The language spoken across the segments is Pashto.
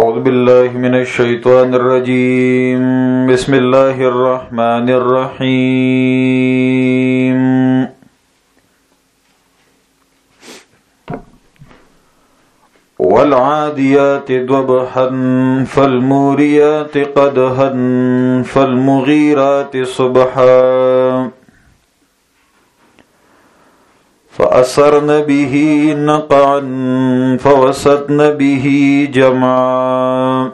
أعوذ بالله من الشيطان الرجيم بسم الله الرحمن الرحيم والعاديات ضبحا فالموريات قدحا فالمغيرات صبحا فأثرن به نقعا فوسطن به جمعا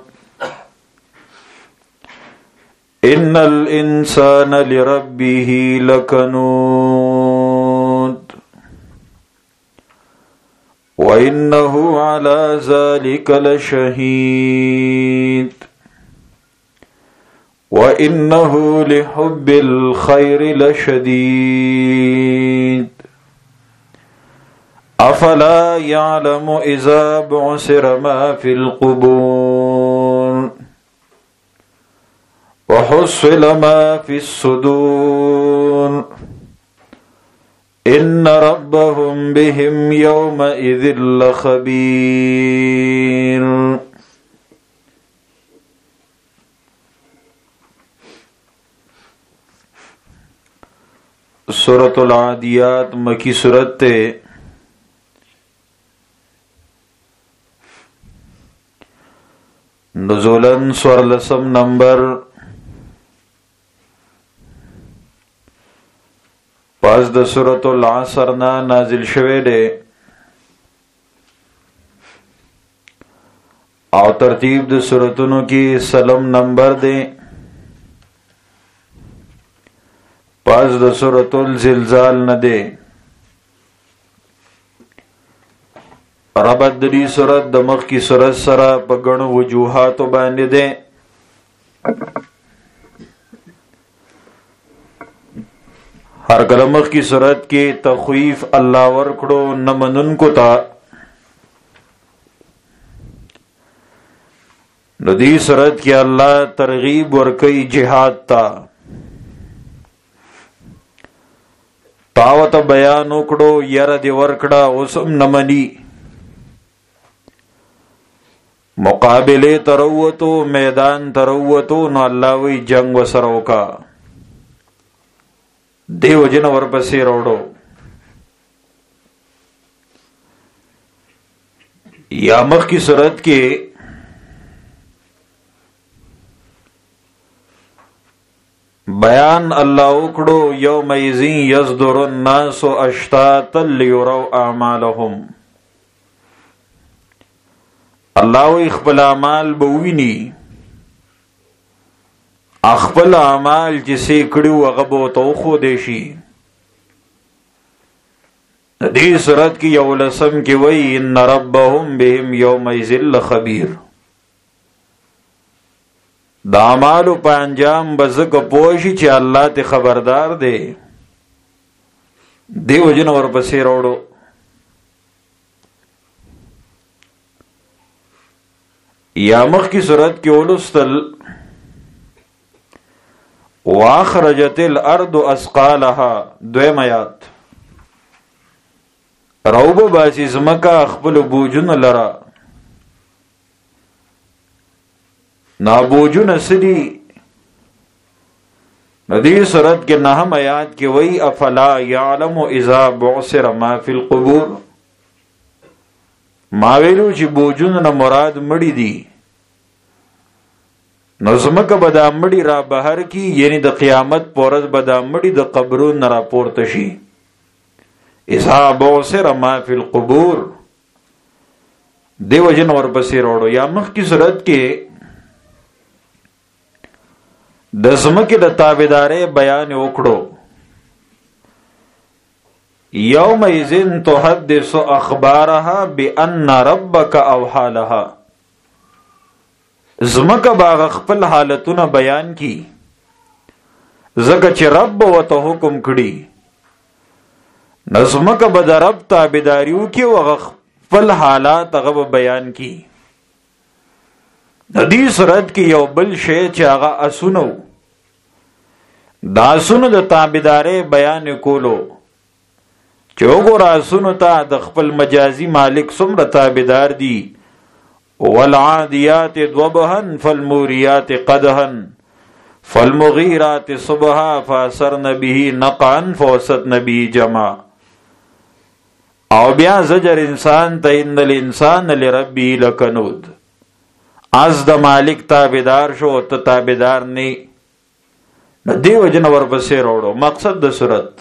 إن الإنسان لربه لكنود وإنه على ذلك لشهيد وإنه لحب الخير لشديد أفلا يعلم إذا بعثر ما في القبور وحصل ما في الصدور إن ربهم بهم يومئذ لخبير. سورة العادیات مکی سورت تے نزولن سورلسم نمبر پس د سورۃ العصر نا نازل شوه دی او ترتیب د سورتونو کې سلم نمبر دی پس د سورۃ الزلزال نه دی ربط د دې سورۃ د مخ کی سورۃ سره په غنو وجوهات باندې ده. هر کله مخ کی سورۃ کې تخویف الله ورکړو نه منونکو ته، نو دې سورۃ کې الله ترغیب ورکړي جهاد ته. تاوت بیان وکړو یره دې ورکړه اوسم نه مني، مقابله تروتو میدان تروتو نو الله وی جنگ وسرو کا دیو جن ورپسې روړو. یا مخ کی صورت کې بیان الله وکړو یوم یذین یصدر الناس اشتاتا لیروا اعمالهم. الله وی خپل اعمال به ویني، خپل اعمال چې سې کړو هغه به تو خو دی شي. دې سورۃ کې یو لسم کې وی ان ربهم بهم یومئذ لخبیر. د اعمالو په انجام به زکه پوه شي چې الله ته خبردار دی. دیو جن ورپسې راوړو. یا مخ کی صورت کی اولستل واخرجت الارض اسقالها دویم آیات روب باسی زمکا خپل بوجون لرا نا بوجون سدی. ندی صورت کے نهم آیات کی وی افلا یعلم اذا بعثر ما فی القبور. ماویلو چې بوجون نه مراد مړی دی، نو زمکه به دا مړی را بهر کی، یعنی د قیامت پورز به دا مړی د قبرون نه را پورته شي. اذا بعثر ما فی القبور دیو جن ورپسې روړو. یا مخ کی صورت کې د زمکه د تابعداري بیان وکړو یومئذ تحدث اخبارها بان ربک اوحى لها. زمکه باغ خپل حالتونه بیان کی زکه چې رب وته حکم کړي، نظمکه به د رب تابعداریو کې او خپل حالات هغه بیان کی. د دې صورت کې یو بل شی چې هغه اسونو دا اسونو د تابعداري بیان کولو چې وګوره اسونو ته د خپل مجازي مالک څومره تابعدار دي والعادیات ضبحا فالموریات قدحا فالمغیرات صبحا فاثرن به نقعا فوسطن به جمعا. او بیا زجر انسان ته ان الانسان لربه لکنود. از د مالک تابعدار شو ته تابعدار نه، نو دیو جن ورپسې وروړو. مقصد د صورت،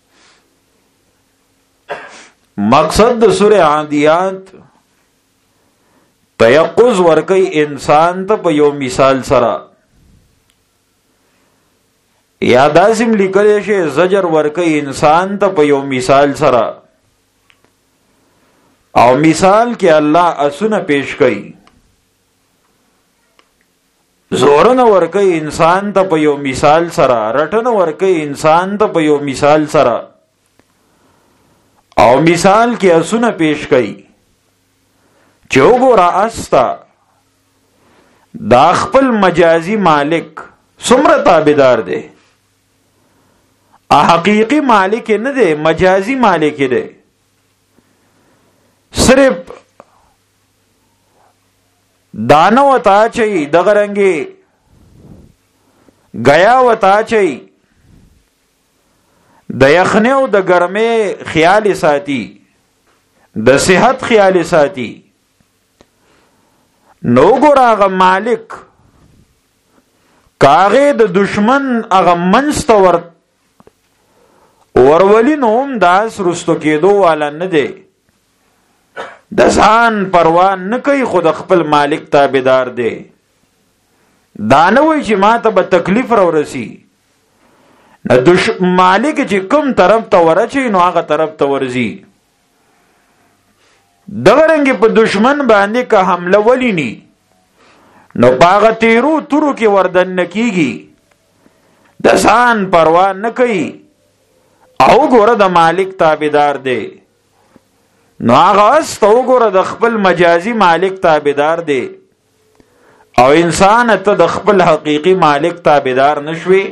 مقصد د سورہ عادیات تیقظ ورکی انسان ته په یو مثال سره، یا داسم لیکلی شي زجر ورکی انسان ته په یو مثال سره. او مثال کې الله اسونه پیش کړي، زورن ورکی انسان ته په یو مثال سره، رټن ورکی انسان ته په یو مثال سره. او مثال کې اسونه پیش کړي چې وګوره استا دا خپل مجازي مالک څومره تابعدار دی. حقیقی مالک نه دی، مجازي مالک دی. صرف دانه وتا چي دغه رنګي غیا وتا چي د یخنه او د ګرمه خیال ساتي، د صحت خیال ساتي. نو ګورغه مالک کاغه د دشمن هغه منستور ورولي نوم داس رستو کېدو والا نه دی. د ځان پروا نه کوي، خود خپل مالک تابعدار دی. دا نه وایي چې ما ته به تکلیف راورسي. مالک چې کوم طرف ته ورچي نو هغه طرف ته ورځي. دغه رنګ په دشمن باندې که حمله ولینی نو پاغه تیرو تورو کې وردن نکیږي. د ځان پروا نه کوي او ګوره د مالک تابعدار دی. نو هغه است وګوره د خپل مجازي مالک تابعدار دی. او انسان ته د خپل حقيقي مالک تابعدار نشوي.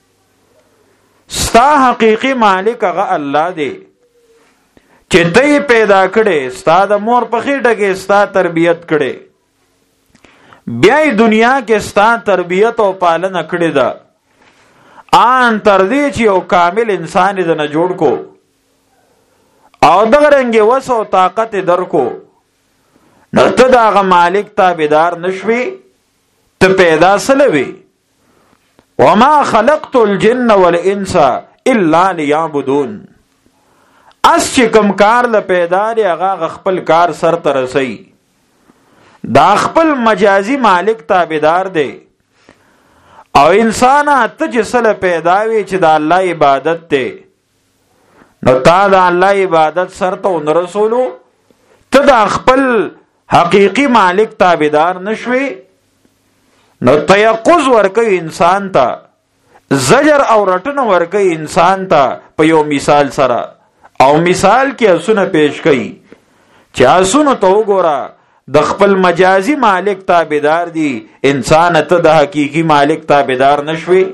ستا حقيقي مالک هغه الله دی چې ته پیدا کړي، ستا د مور په خېټه کې ستا تربيت کړي، بیا دنیا کې ستا تربيت او پالنه کړي ده. ان تر دې چې یو کامل انسان دې نه جوړ کو او دغه رنګ وسو طاقت درکو، نو ته دغه مالک تابعدار نشوي. ته پیدا سلوي. وما خلقت الجن والانس الا ليعبدون. اس چې کوم کار له پیدا دی هغه خپل کار سر ته رسي. دا خپل مجازي مالک تابعدار دی. او انسان ته چې سره پیدا وي چې د الله عبادت ته، نو تا د الله عبادت سر ته ونرسولو، ته د خپل حقيقي مالک تابعدار نشوي. نو تيقظ ورکوي انسان ته، زجر او رټنه ورکوي انسان ته په یو مثال سره. او مثال کې اسونه پیش کړي چې اسونه ته وګوره د خپل مجازي مالک تابعدار دي، انسان ته د حقيقي مالک تابعدار نشوي.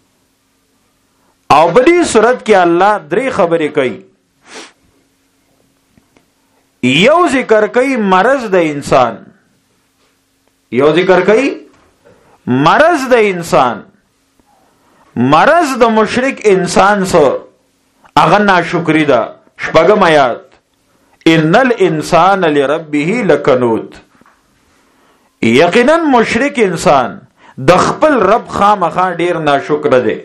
او بلی صورت کې الله درې خبرې کوي. یو ذکر کوي مرض د انسان، یو ذکر کوي مرض د انسان. مرض د مشرک انسان سو هغه ناشکری ده. شپږم آیات، ان الانسان لربه لکنود. یقینا مشرک انسان د خپل رب خامخا ډیر ناشکر دی.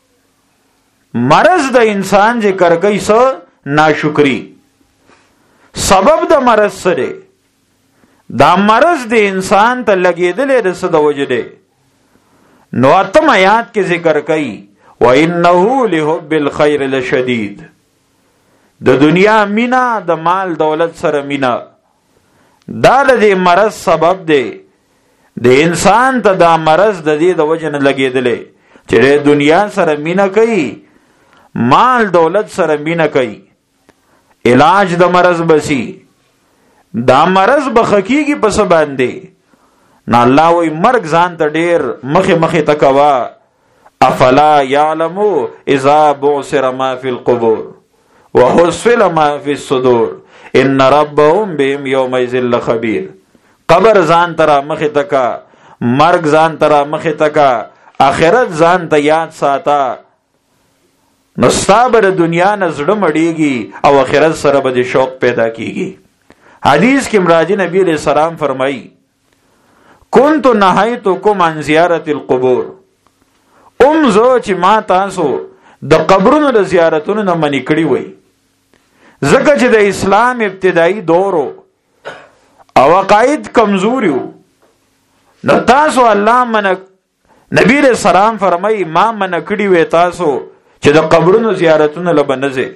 مرض د انسان ذکر کوي سو ناشکری. سبب د مرض سره دا مرض د انسان ته لګیدلې د څه د وجه دی. نو اتم آیات کې ذکر کوي وانه لحب الخير لشدید. د دنیا مینا د مال دولت سره مینا دا د مرض سبب دی. د انسان ته دا مرض د دې د وجه نه لګیدلې چې د دنیا سره مینا کوي، مال دولت سره مینا کوي. علاج د مرض بسی، دا مرض بخکیږي پس باندې. نه الله وی مرګ ځان ته ډیر مخه مخه تکوا. افلا يعلمو اذا بعثر ما في القبور وحصل ما في الصدور ان ربهم بهم يومئذ لخبير. قبر ځان ترا مخې تکا، مرګ ځان ترا مخې تکا، آخرت ځان ته یاد ساته، نو ستا به د دنیا نه زړه مړېږي او آخرت سره به د شوق پیدا کیږي. حدیث کې راځي نبی علیہ السلام فرمایي كنت نهیتکم عن زیارت القبور، زه چې ما تاسو د قبرونو د زیارتونو نه منې کړي وای، ځکه چې د اسلام ابتدایي دورو او عقاید کمزوري وو، نو تاسو الله نبی علیہ السلام فرمایي ما منع کړي وای تاسو چې د قبرونو زیارتونو لبنځه.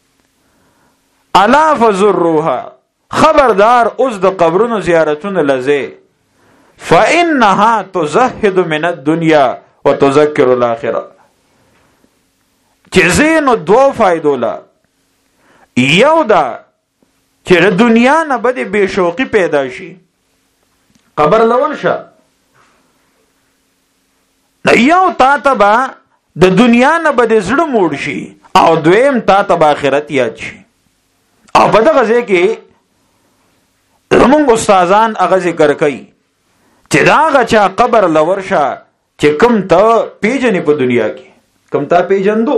الا فزروها، خبردار اوس د قبرونو زیارتونو لزه، فانها تزهد من الدنيا وتذكر الاخره. چې زینو دو فائدو لا، یو دا چې د دنیا نه بده بے شوقي پیدا شي، قبر لور شه، یو تا تبا د دنیا نه بده زړه موړ شي، او دویم تا تبا آخرت یاد شي. او په دغه ځای کې زمونږ استادان هغه ذکر کوي چې دا هغه چا قبر لور شه چې کم ته پیژنې په دنیا کې، کم تا پیژندو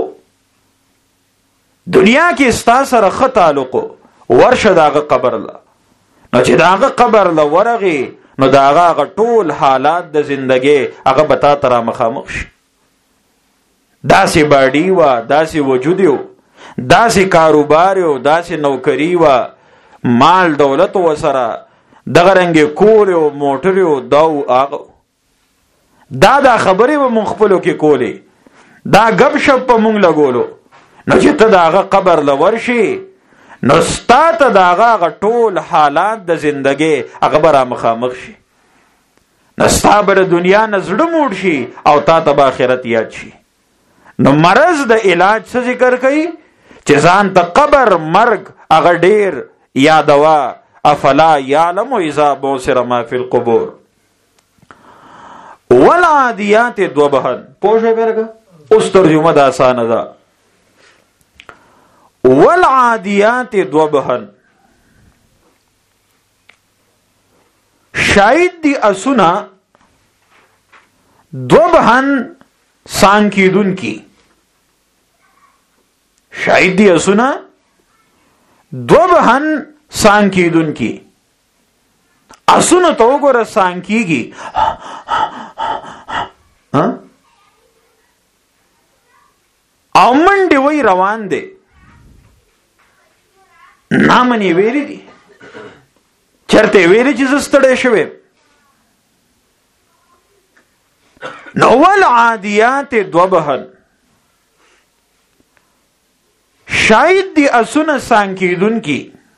دنیا کې ستا سره ښه تعلق ورشه د هغه قبر له، نو چې د هغه قبر له ورغې نو د هغه ټول حالات د زندګۍ هغه به تا ته را مخامخ شي. داسې باډي وه، داسې وجود و، داسې کاروبار و، داسې نوکري وه، مال دولت و سره، دغه رنګې کور و، موټر و، دا و هغه. دا خبرې به مونږ خپلو کې کولې، دا ګپ شپ په مونږ لګولو، نو چې ته د هغه قبر له ورشي نو ستا ته د هغه ټول حالات د زندګۍ هغه به را مخامخ شي، نو ستا به د دنیا نه زړه موړ شي او تا ته به آخرت یاد شي. نو مرض د علاج څه ذکر کوي چې ځان ته قبر مرګ هغه ډیر یادوا، افلا یعلم اذا بوسر ما فی القبور والعادیات ضبحا. پوښه برګه اوس ترجمه د آسانه ده. والعادیات ضبحا، شاید دی اسنا ضبحا سانکیدون کی، شاید دی اسنا ضبحا سانکیدون کی. اسونه تو وګوره سانکیږي، او منډې وی روان دی، نامنې ویلې دي، چرته ویلې چې زه ستړی شوی. نو والعادیات ضبحا، شاید دی اسونه سانکیدون کی.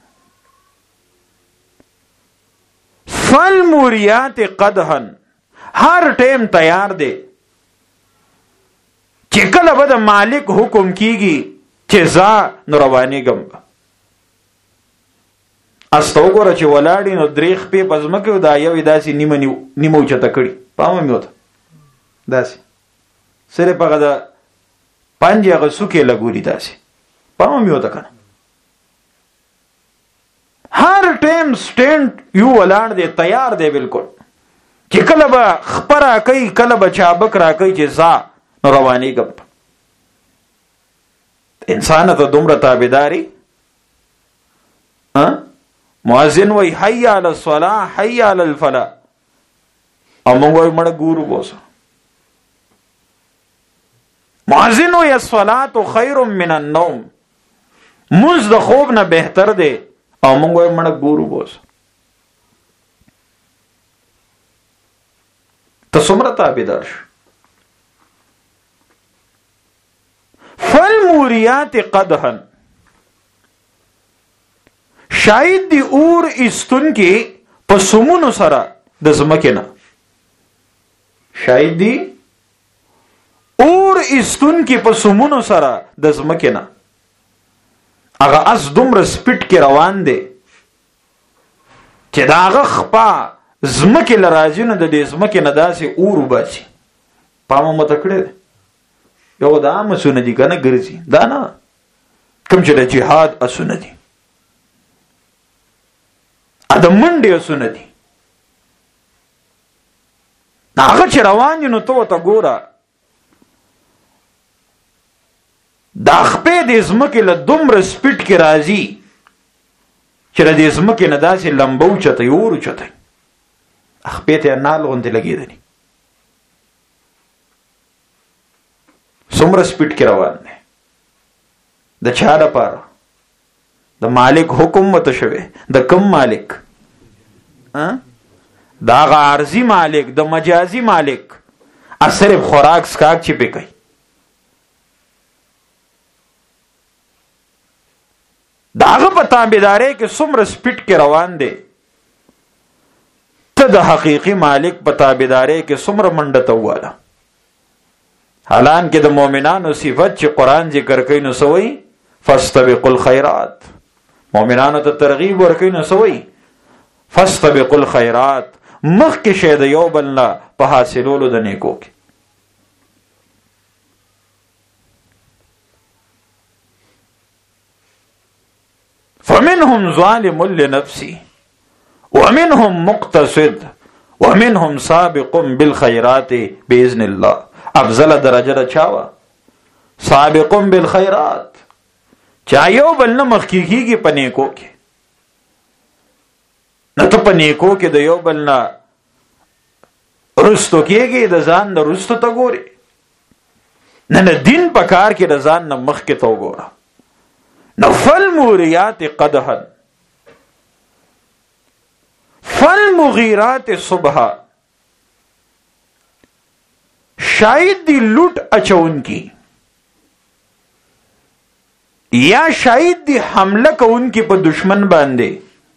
فالموریات قدحا، هر ټیم تیار دی چې کله به د مالک حکم کیږي چې ځه نو روانېږم. استه وګوره چې ولاړې نو درې خپې په ځمکې و، دا یو یې داسې نیمه اوچته کړي، پامه مې وته داسې صرف هغه د پنجې هغه څوکې لګولي، داسې پامه مې وته که نه. هر ټیم سټینډ یو ولاړ دی، تیار دی بالکل، چې کله به خپه را کوي، کله به چابک را کوي چې ځه نو روانېږم. انسان ته دومره تابعداري. مؤذن وی حی علی الصلاة حی علی الفلاح، او موږ وایو مړه ګورو بوسه. مؤذن وی الصلاة خیر من النوم، منځ د خوب نه بهتر دی، او موږ وایو مړه ګورو بوسه. ته څومره تابعدار شو. فالموریات قدحا، شاید دی اور استون کې په سمونو سره د ځمکې نه، شاید دی اور استون کې په سمونو سره د ځمکې نه، هغه اس دومره سپیډ کې روان دی چې دا هغه خپا ځمکې له راځي نو د دې ځمکې نه داسې اور وباسي. پامه مو ته کړی دی، یو د عام اسونه دي که نه ګرځي، دا نه کوم چې د جهاد اسونه دي، د منډې اسونه دي، هغه چې روان دي نو ته ګوره دا خپې د ځمکې له دومره سپیډ کې راځي چې د ځمکې نه داسې لمبه اوچته اور اوچته خپې ته نال غوندې لګېدلي څومره سپیډ کې روان دی د چا لپاره د مالک حکم مته شوی د کم مالک دا هغه عارضي مالک د مجازي مالک صرف خوراک سکاک چې پې کوي د هغه په تابعدارۍ کې څومره سپیډ کې روان دی ته د حقیقي مالک په تابعدارۍ کې څومره منډه ته وواله حالانکه د مؤمنانو صفت چې قرآن ذکر کوي نو څه وایي فاستبقوا الخيرات مؤمنانو ته ترغیب ورکوي نو څه وایي فاستبقوا الخيرات مخکې شی د یو بل نه په حاصلولو د نیکو کې فمنهم ظالم لنفسه ومنهم مقتصد ومنهم سابق بالخيرات باذن الله افضل درجه را چاوا سابق بالخيرات چا یو بل نه مخکې کیږي په نیکو کې نه ته په نیکو کې د یو بل نه رستو کېږي د ځان نه رستو ته ګوري نه دین په کار کې د ځان نه مخکې ته وګوره نو فالموریات قدحا فالمغیرات صبحا شاید دی لوٹ اچون کی یا شاید دی حمله کون کی په دشمن باندې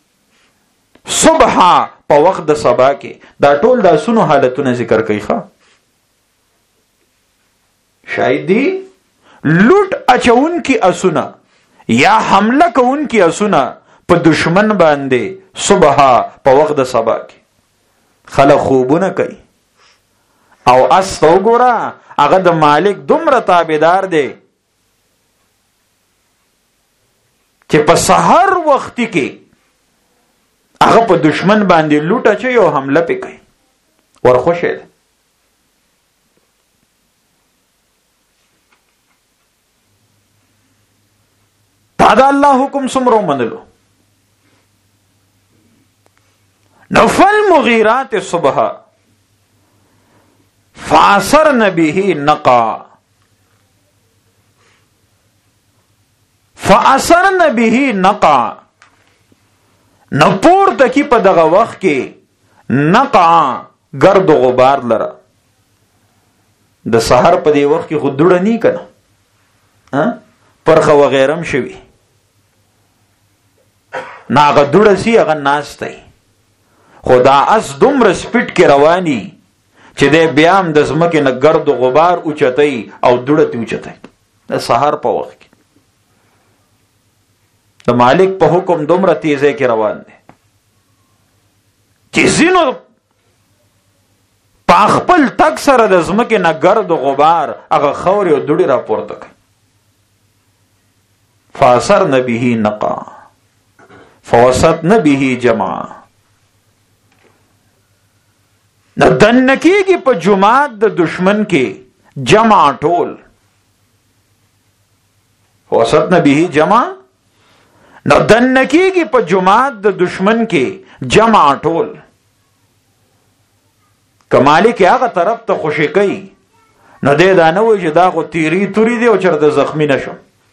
صبحا په وخت د سبا کې دا ټول د سونو حالتونه ذکر کوي ښا شاید دی لوٹ اچون کی اسونه یا حمله کون کی اسونه په دشمن باندې صبحا په وخت د سبا کې خلک خوبونه کوي او اس تو ګورا هغه د مالک دومره تابعدار دی چې په سحر وخت کې هغه په دشمن باندې لوټه چي او حمله پې کوي ورخوشه ده دا الله حکم سمرو منلو نفل مغیرات صبح فاثرن به نقا فاثرن به نقا نپور تکی په دغه وخت کې نقا گرد و غبار لره د سحر په دی وخت کې خود ډوډه نه کنه پرخه وغیرم شوی ناغه ډوډه سی هغه ناشته خدا اس دومره سپیډ کې رواني چې د بیام د زمکه نه گرد و غبار اوچتای او ډوډه تی اوچتای د سحر په وخت کې د مالک په حکم دومره تیزه کې روان دي چې زینو پاخپل تک سره د زمکه نه گرد و غبار هغه خوري او ډوډه را پورته کوي فاثرن به نقا فوسطن به جمع نو دنکیږي په جماعت د دشمن کې جمع ټول فوسطن به جمع نو دنکیږي په جماعت د دشمن کې جمع ټول کمالی کې هغه طرف ته خوشی کوي نو دې دا نه وایي چې دا خو تیری توری دی او چرته زخمی نشو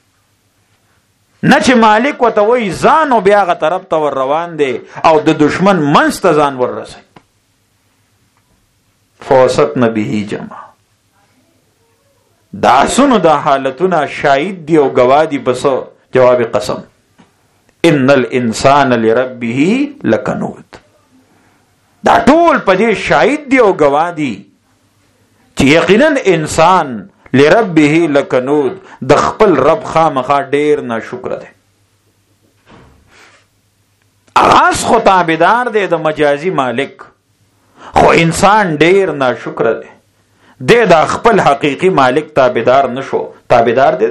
نه چې مالک وته وایي ځان او بیا هغه طرف ته ور روان دی او د دشمن منځ ته ځان ور رسي فوسطن به جمع دا سونو دا حالتونه شاهد دی او گواه دی بس جواب قسم ان الانسان لربه لکنود دا ټول په دې شاهد دی او گواه دی چې یقینا انسان لربه لکنود د خپل رب خامخا ډیر ناشکر دی اغاز خو تابعدار دی د مجازي مالک خو انسان ډیر ناشکر دی د خپل حقیقی مالک تابعدار نشو تابعدار دی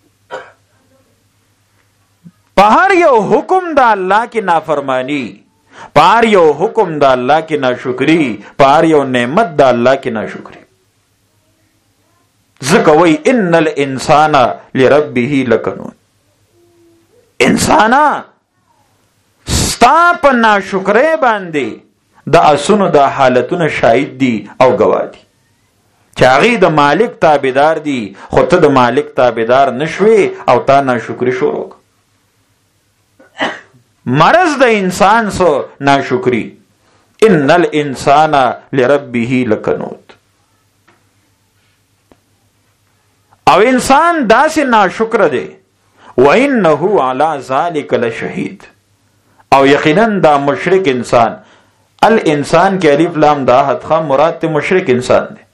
په هر یو حکم د الله کې نافرمانی پار یو حکم د الله کې ناشکری، پار یو نعمت د الله کې ناشکری. ځکه وای ان الانسان لربه لکنون، انسانا ستا په ناشکرۍ باندې د اسونو د حالتونه شاهد دي او گواه دي چې هغې د مالک تابعدار دي، خو ته د مالک تابعدار نشوې او تا ناشکري شروع. مرض د انسان سو ناشکری، ان الانسان لربه لکنود. او انسان داسې ناشکر دی، وانه علی ذلک لشهید، او یقینا دا مشرک انسان، الانسان کې الف لام دا حتخه مراد ته مشرک انسان دی.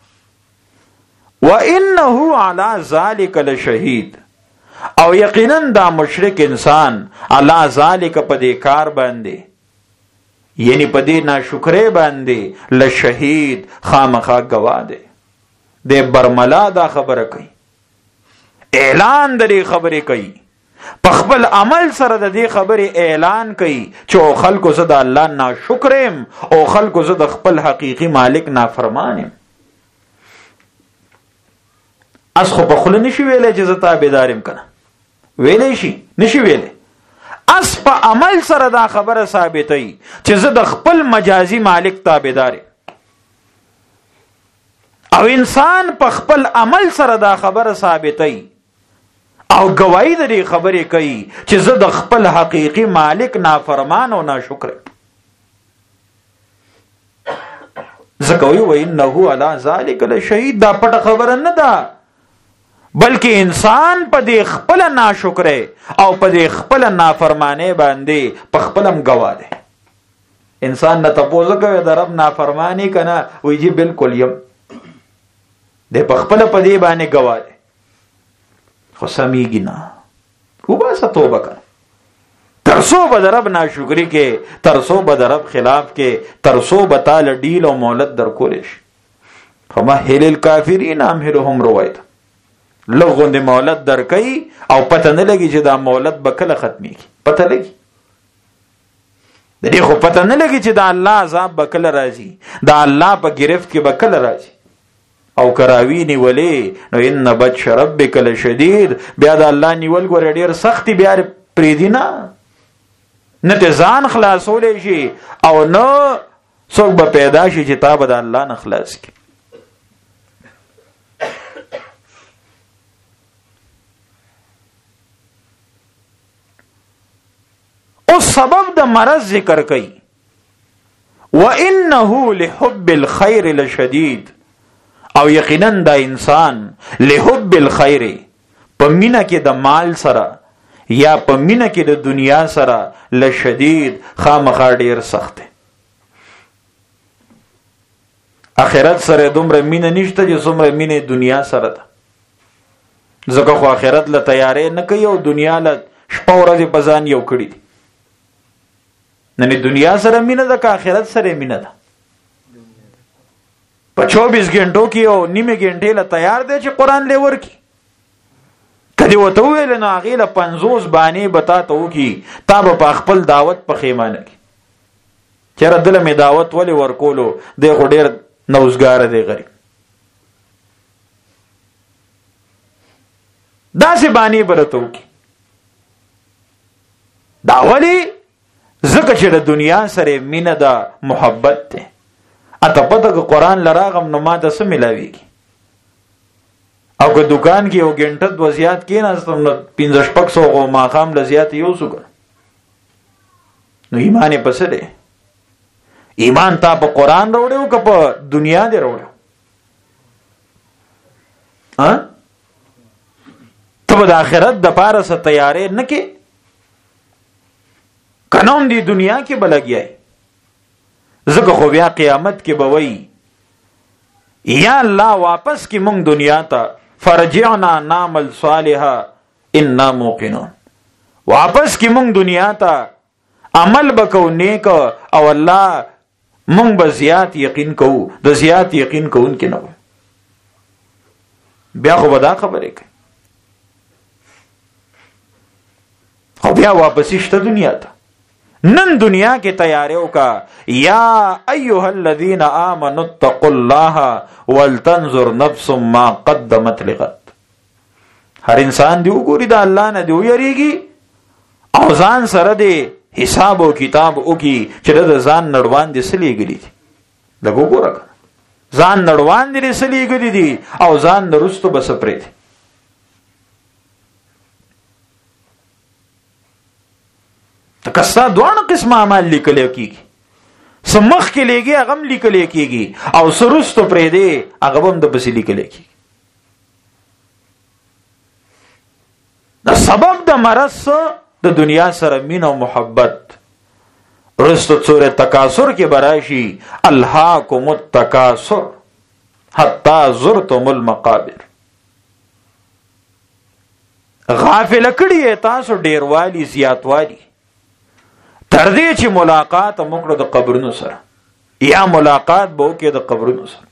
وانه علی ذلک لشهید، او یقینا دا مشرک انسان علی ذلک په دې کار باندې، یعنی په دې ناشکرۍ باندې لشهید خامخا گواه دی. د برملا دا خبره کوي، اعلان د دې خبرې کوي، په خپل عمل سره د دې خبرې اعلان کوي چې او خلکو زه د الله ناشکرم، او خلکو زه د خپل حقیقي مالک نافرمانم. اس خو په خوله نشي ویلی چې زه تابعدارم کنه، ویلی شي نشي ویلی. اس په عمل سره دا خبره ثابتوي چې زه د خپل مجازي مالک تابعدارم. او انسان په خپل عمل سره دا خبره ثابتوي او گواہی د دې خبرې کوي چې زه د خپل حقیقي مالک نافرمان او ناشکر. ځکه وایي وانه علی ذلک لشهید، دا پټه خبره نه ده، بلکې انسان په دې خپل ناشکرۍ او په دې خپل نافرمانۍ باندې په خپلم گواه دی. انسان نه تپوس کوي د رب نافرمانی کنه، وایي جی بالکل یم، د په خپل په دې باندې گواه دی. خو سمیږي نه، وباسه توبه کړه. ترسو به د رب ناشکري کې، ترسو به د رب خلاف کې، ترسو به تاله ډیل او مهلت درکولی شي. فمهل الکافرین امهلهم رویدا، لږ غوندې مهلت درکوي او پته نه لګي چې دا مهلت به کله ختمیږي. پته لګي د دې خو پته نه لګي چې د الله عذاب به کله راځي، د الله په گرفت کې به کله راځي. او کراوی نیولې نو ان بطش ربک لشدید، بیا د الله نیول ګوره ډیر سختی، بیا پریدي نه ته ځان خلاصولی شي او نه څوک به پیدا شي چې تا به د الله نه خلاص کړي. اوس سبب د مرض ذکر کوي، وانه لحب الخير لشدید، او یقینا دا انسان لحب الخير، په مینه کې د مال سره یا په مینه کې د دنیا سره لشدید خامخا ډیر سخت دی. آخرت سره دومره مینه نشته چې څومره مینه دنیا سره ده. ځکه خو آخرت له تیارې نه کوي او دنیا له شپه ورځې په ځان یو کړي دي. نه دنیا سره مینه ده که آخرت سره مینه ده. په 24 غنټو کې او نیمه غنټې له تیار دی چې قرآن له ورکی. کدی وته ویل نو هغې له 50 بانې به تا ته وکړي، تا به په خپل دعوت په خیمانه کې چېره دله مې دعوت ولې ورکولو، دی خو ډېر نوزګاره دی غریب. داسې بانې به راته وکړي. دا ولې؟ ځکه چې د دنیا سره مینه ده، محبت دی. اته پته که قرآن لراغم نو ما ته څه ملاویږي؟ او که دکان کې یو غنټه دو زیات کېناستم نو 500-600 ماښام له زیات یو څو کړه، نو ایمان یې پسه دی. ایمان تا په قرآن راوړی که په دنیا دی راوړی؟ ته به د آخرت د پاره څه تیارې نه کې؟ که نه هم دی دنیا کې به لګیای. ځکه خو بیا قیامت کې به وایي یا الله واپس کې مونږ دنیا ته، فرجعنا نعمل صالحا انا موقنون، واپس کې مونږ دنیا ته عمل بکو نیک او الله مونږ به زیات یقین کوو، د زیات یقین کوونکي نه وو. بیا خو به دا خبرې کوي، خو بیا واپسی شته دنیا ته. نن دنیا کې تیاری وکا. یا ایها الذین آمنوا اتقوا الله ولتنظر نفس ما قدمت لغد. هر انسان دی وګوري د الله نه دی ویریږي او ځان سره دی حساب او کتاب وکي چې د ځان نړوان دي سلیګلی دي. دا وګوره ځان نړوان دي سلیګلی دي او ځان نرستو بس پرې دي. تکستا دوانو قسم اعمال لیکل کیږي. سمخ کې لګي هغه هم لیکل کیږي او سرستو پرې دی هغه هم د بس لیکل کیږي. دا سبب د مرض د دنیا سره مين او محبت. رستو سورہ تکاثر کې براشي الهاکم التکاثر حتا زرتم المقابر. غافل کړي تاسو ډیروالی زیاتوالی تر دې چې ملاقات موږ د قبرونو سره یا ملاقات به کې د قبرونو سره.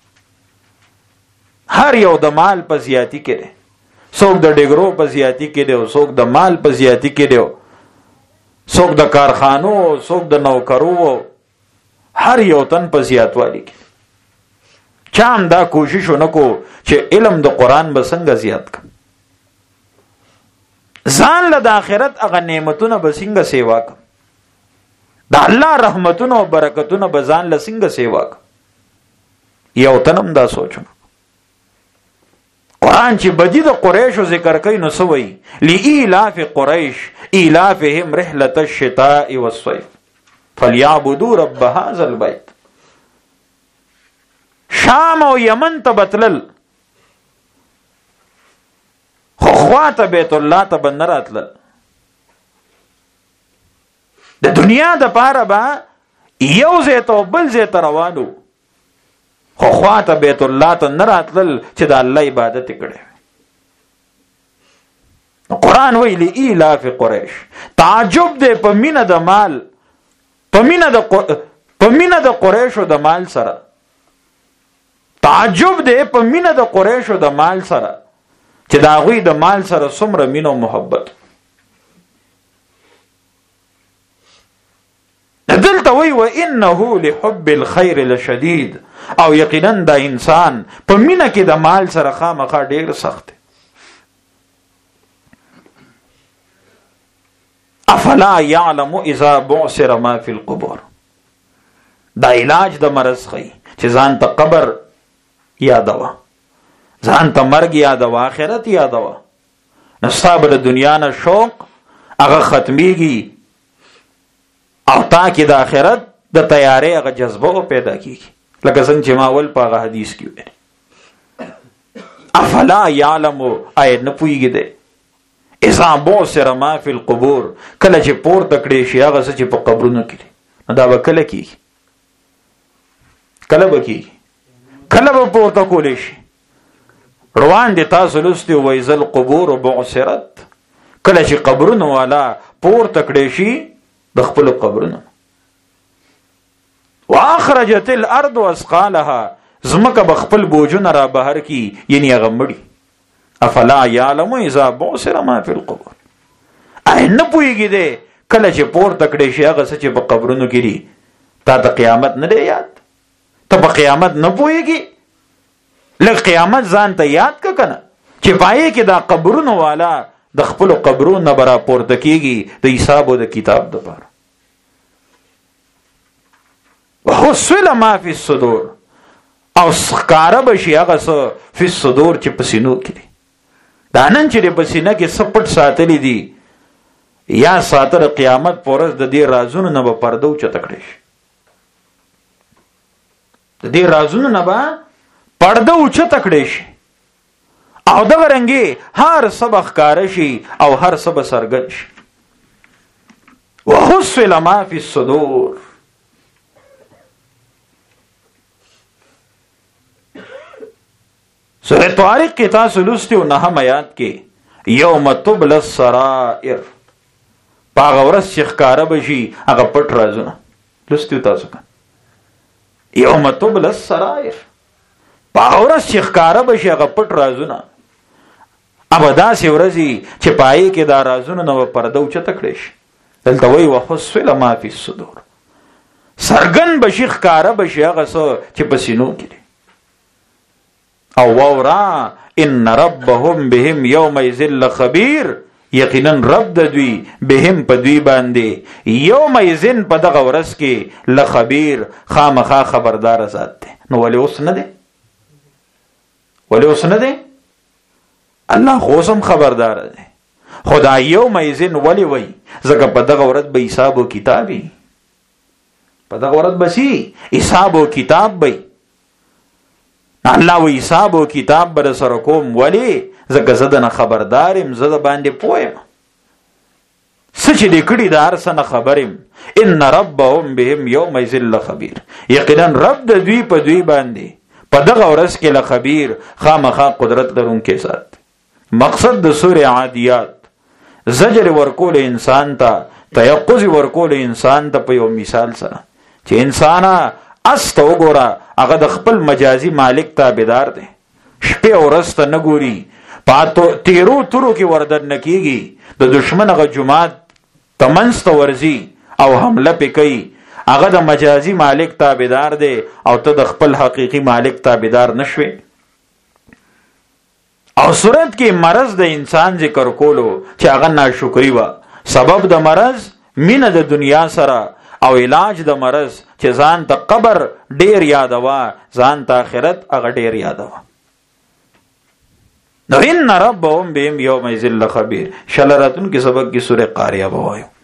هر یو د مال په زیاتی کې دی، څوک د ډیګرو په زیاتی کې دی، څوک د مال په زیاتی کې دی، څوک د کارخانو، څوک د نوکرو، هر یو تن په زیاتوالی کې. چا هم دا کوشش ونکو چې علم د قرآن به څنګه زیات کړم، ځان له د آخرت هغه نعمتونه به څنګه سیوا کړم، د الله رحمتونه او برکتونه به ځان له څنګه سیوا کړم. یو تنم دا سوچم. قرآن چې بدی د قریشو ذکر کوي نو سوئی لإیلاف قریش ایلافهم رحلة الشتاء والصيف فلیعبدوا رب هذا البیت. شام او یمن ته بتلل خو خواته بیت الله ته به نه راتلل. د دنیا د پاره به یو ځای ته بل ځای ته روانو خو خواته بیت الله ته نه راتلل چې د الله عبادت کړي. قرآن ویلی ایلاف قریش. تعجب دی په مینه د مال، په مینه د قریشو د مال سره. تعجب دی په مینه د قریشو د مال سره چې د هغوی د مال سره څومره مینه او محبت. دلته وی و انه لحب الخير لشدید، او یقینا دا انسان په مینه کې د مال سره خامخا ډیر سخت دی. افلا يعلم اذا بعثر ما في القبور. دا علاج د مرض خي چې ځان ته قبر یادوا، ځان ته مرګ یادوا، آخرت یادوا. نو صاحب د دنیا نه شوق هغه ختميږي او تا کې د آخرت د تیارې هغه جذبه پیدا کیږي. لکه څنګه چې ما ول په هغه حدیث کې ویل افلا يعلم اي نه پويږي ده اذا بعثر ما في القبور. کله چې پور تکړې شي هغه څه چې په قبرونو کې نو دا به کله کیږي، کله به کیږي، کله به پور تکولې شي. روان دي تاسو لستي وایزل قبور بعثرت. کله چې قبرونو والا پور تکړې شي د خپل قبرونو. واخرجت الارض واسقالها. زمکه بخپل بوجونه را بهر کی یعنی هغه مړي. افلا يعلم اذا بعثر ما في القبور. اي نه پويږي دې کله چې پور تکړې شي هغه چې په قبرونو کې دي. تا د قیامت نه دی یاد؟ ته په قیامت نه پويږي؟ لکه قیامت ځان ته یاد کا کنه چې پای کې دا قبرونو والا د خپل قبرونو برا پورته کیږي د حساب او د کتاب د پاره. وحصل ما فی الصدور. او سکاره بشي هغه څه فی الصدور چې پسینو کې دي. دا نن چې په سینه کې سپټ ساتلې دي یا ساتره قیامت پورز د دې رازونو نه به پرده او چتکړي شي. د دې رازونو نه به پرده او چتکړي شي. او دا رنګي هر سبق کار شي او هر سبق سرګن شي. وحصل ما فی الصدور. سورہ طارق کې تاسو لوستي او 9 آیات کې یوم تبل السرائر. پاغه ورځ چې ښکارا بشي هغه پټ رازونه لوستي تاسو کا. یوم تبل السرائر. پاغه ورځ چې ښکارا بشي هغه پټ رازونه. ابدا سی ورځي چې پای کې دا رازونه نو پرده او چته کړی شي. دلته وی وحصل ما فی الصدور، سرګن بشي ښکاره بشي هغه څه چې په سینو کې دي. او واورا ان ربهم بهم یومئذ لخبیر، یقینا رب د دوی بهم په دوی باندې یومئذ په دغه ورځ کې لخبیر، خامخا خبردار ذات دی. نو ولې اوس نه دی؟ ولې اوس نه دی؟ الله خو هم خبردار دی. خدا یومئذ ولې وای؟ ځکه په دغه ورځ به حساب او کتابي، په دغه ورځ به حساب او کتاب به الله و حساب او کتاب بر سره کوم. ولی زکه زه نه خبردارم، زه د باندې پویم سچ دې کړي دار سره خبرم. ان ربهم بهم یومئذ لخبیر، یقینا رب د دوی په دوی باندې په دغه ورځ کې لخبیر، خامخا قدرت لرونکی ذات. مقصد د سورې عادیات زجر ورکول انسان ته، تیقظ ورکول انسان ته په یو مثال سره چې انسانا است وګوره هغه د خپل مجازي مالک تابعدار دی، شپه او ورځ ته نه ګوري، پاتو تیرو تورو کې وردن نکیږي، د دشمن هغه جماعت تمنست ورزي او حمله پې کوي، هغه د مجازي مالک تابعدار دی او ته د خپل حقيقي مالک تابعدار نشوي. او صورت کې مرض د انسان ذکر کولو چې هغه ناشکری و، سبب د مرض مینه د دنیا سره، او علاج د مرض چې ځان ته قبر ډیر یادوا، ځان ته آخرت هغه ډیر یادوا. نو ان ربهم بهم یومئذ لخبیر. شلراتن کې سبق کې سورہ قاریہ بوایو.